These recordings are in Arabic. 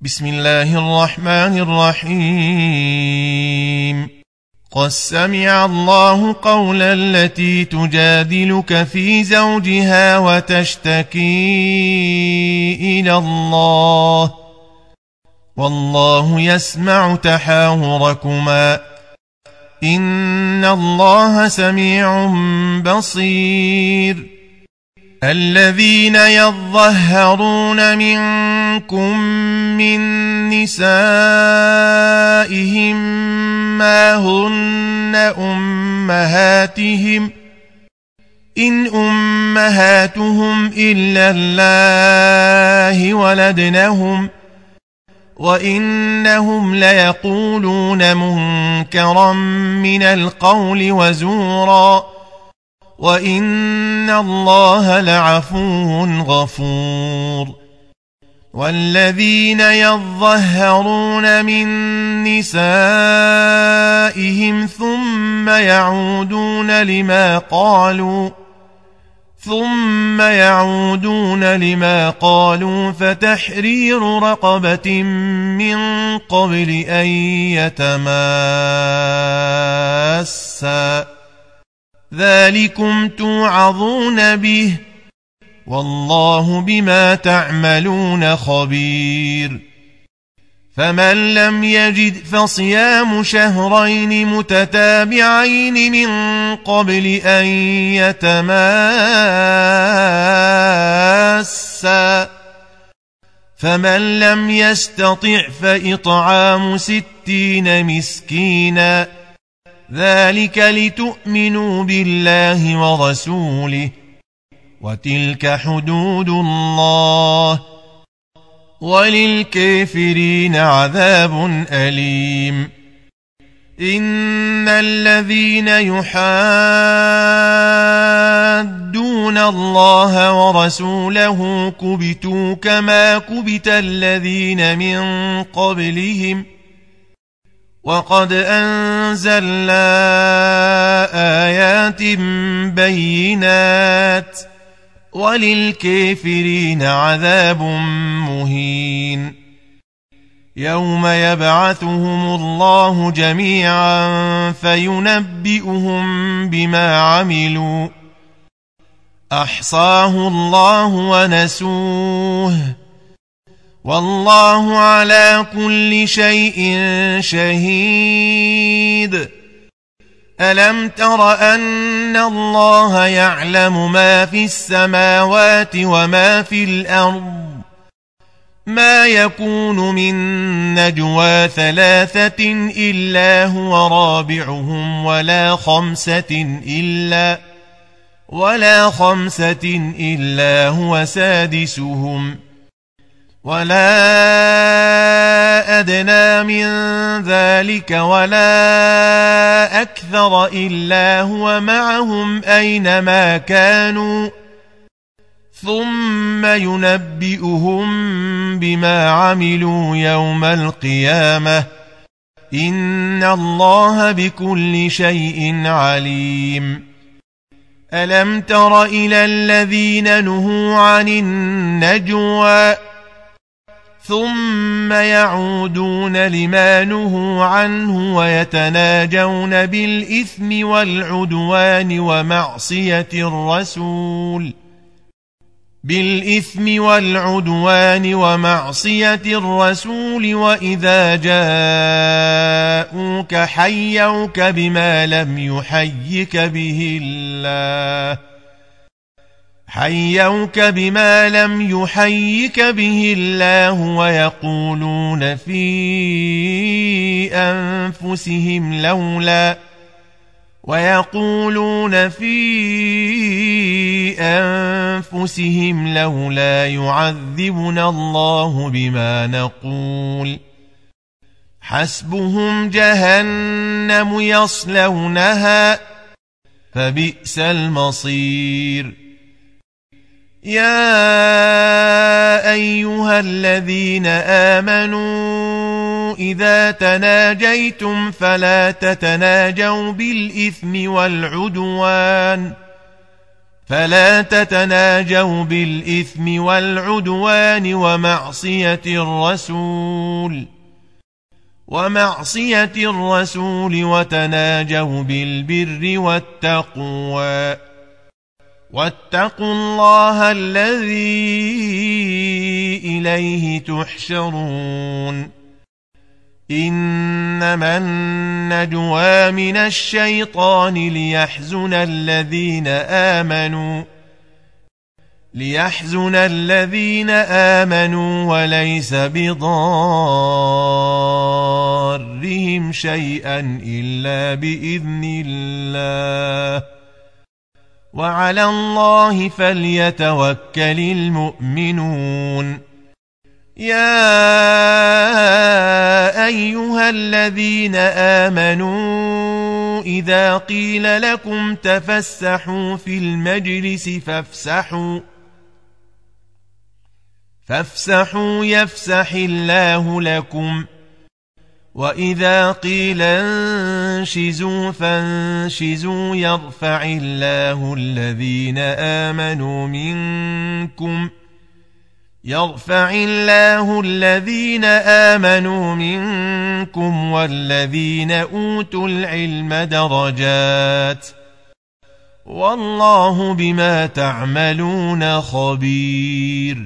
بسم الله الرحمن الرحيم. قد سمع الله قول التي تجادلك في زوجها وتشتكي إلى الله والله يسمع تحاوركما إن الله سميع بصير. الذين يظهرون منكم من نسائهم ما هن أمهاتهم إن أمهاتهم إلا الله ولدنهم وإنهم ليقولون منكرا من القول وزورا وإن الله لعفو غفور. والذين يظهرون من نسائهم ثم يعودون لما قالوا فتحرير رقبة من قبل أن يتماسا ذلكم توعظون به والله بما تعملون خبير. فمن لم يجد فصيام شهرين متتابعين من قبل أن يتماسا فمن لم يستطع فإطعام 60 مسكينا ذلك لتؤمنوا بالله ورسوله وتلك حدود الله وللكافرين عذاب أليم. إن الذين يحادون الله ورسوله كبتوا كما كبت الذين من قبلهم وقد أنزلنا آيات بينات وللكافرين عذاب مهين. يوم يبعثهم الله جميعا فينبئهم بما عملوا أحصاه الله ونسوه والله على كل شيء شهيد. ألم تر أن الله يعلم ما في السماوات وما في الأرض ما يكون من نجوى 3 إلا هو رابعهم ولا خمسة إلا هو سادسهم ولا أدنى من ذلك ولا أكثر إلا هو معهم أينما كانوا ثم ينبئهم بما عملوا يوم القيامة إن الله بكل شيء عليم. ألم تر إلى الذين نهوا عن النجوى ثم يعودون لما نهوا عنه ويتناجون بالإثم والعدوان ومعصية الرسول وإذا جاءوك حيوك بما لم يحيك به الله ويقولون في أنفسهم لولا يعذبنا الله بما نقول حسبهم جهنم يصلونها فبئس المصير. يا أيها الذين آمنوا إذا تناجيتم فلا تتناجوا بالإثم والعدوان فلا تتناجوا بالإثم والعدوان ومعصية الرسول وتناجوا بالبر والتقوى واتقوا الله الذي إليه تحشرون إنما النجوى من الشيطان ليحزن الذين آمنوا وليس بضارهم شيئا إلا بإذن الله وعلى الله فليتوكل المؤمنون يا أيها الذين آمنوا إذا قيل لكم تفسحوا في المجلس فافسحوا يفسح الله لكم وإذا قيل انشزوا فانشزوا يرفع الله الذين آمنوا منكم والذين أوتوا العلم درجات والله بما تعملون خبير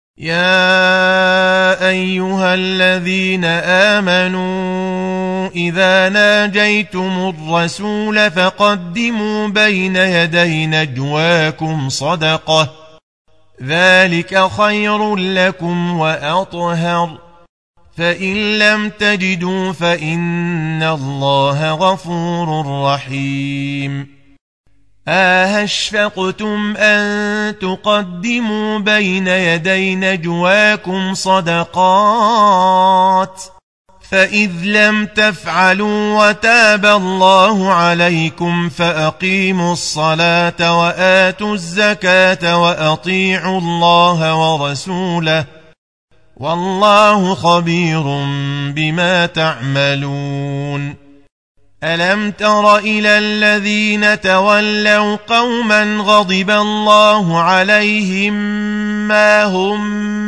يا أيها الذين آمنوا إذا ناجيتم الرسول فقدموا بين يدي نجواكم صدقة ذلك خير لكم وأطهر فإن لم تجدوا فإن الله غفور رحيم أَشْفَقْتُمْ أَن تُقَدِّمُوا بَيْنَ يَدَيْ نَجْوَاكُمْ صَدَقَاتٍ فَإِذْ لَمْ تَفْعَلُوا وَتَابَ اللَّهُ عَلَيْكُمْ فَأَقِيمُوا الصَّلَاةَ وَآتُوا الزَّكَاةَ وَأَطِيعُوا اللَّهَ وَرَسُولَهُ وَاللَّهُ خَبِيرٌ بِمَا تَعْمَلُونَ ألم تر إلى الذين تولوا قوما غضب الله عليهم ما هم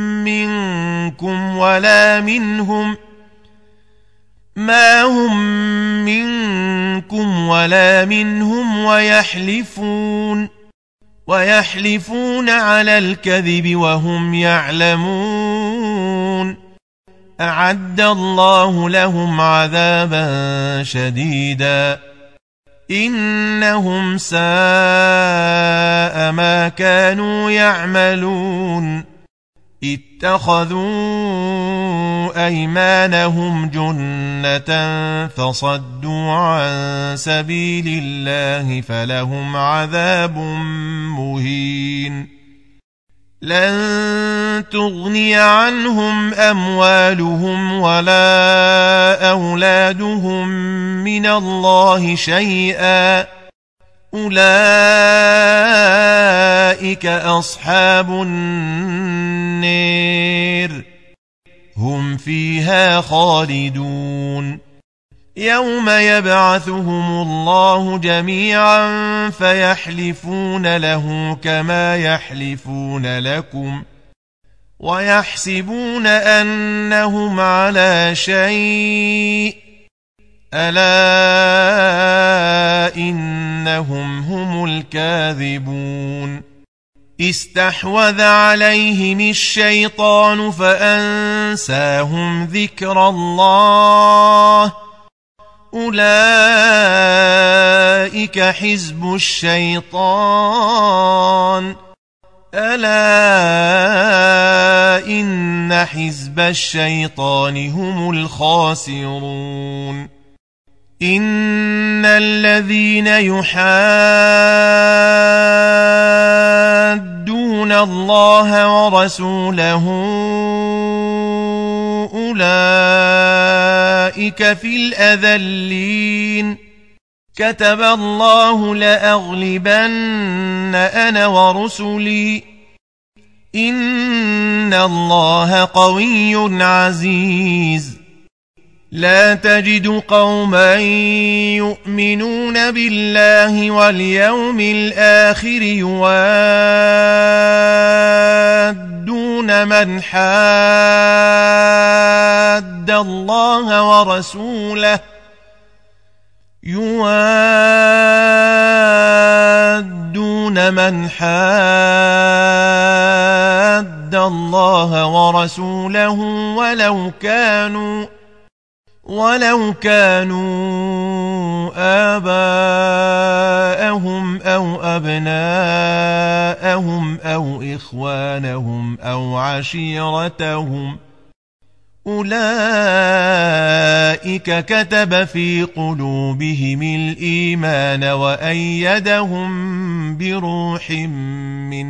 منكم ولا منهم ويحلفون على الكذب وهم يعلمون أعد الله لهم عذابا شديدا إنهم ساء ما كانوا يعملون اتخذوا أيمانهم جنة فصدوا عن سبيل الله فلهم عذاب مهين لن تغني عنهم أموالهم ولا أولادهم من الله شيئا أولئك أصحاب النار هم فيها خالدون يوم يبعثهم الله جميعا فيحلفون له كما يحلفون لكم ويحسبون أنهم على شيء ألا إنهم هم الكاذبون استحوذ عليهم الشيطان فأنساهم ذكر الله أولئك حزب الشيطان ألا إن حزب الشيطان هم الخاسرون إن الذين يحادون الله ورسوله أولئك في الأذلين كتب الله لأغلبن أنا ورسلي إن الله قوي عزيز لا تجد قوما يؤمنون بالله واليوم الآخر يوادون من حاد الله ورسوله ولو كانوا آباءهم أو أبناءهم أو إخوانهم أو عشيرتهم أولئك كتب في قلوبهم الإيمان وأيدهم بروح منه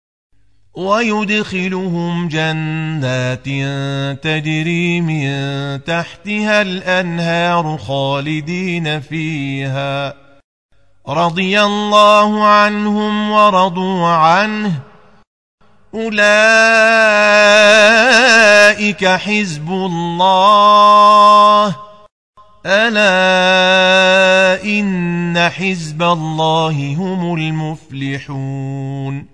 ويدخلهم جنات تجري من تحتها الأنهار خالدين فيها رضي الله عنهم ورضوا عنه أولئك حزب الله ألا إن حزب الله هم المفلحون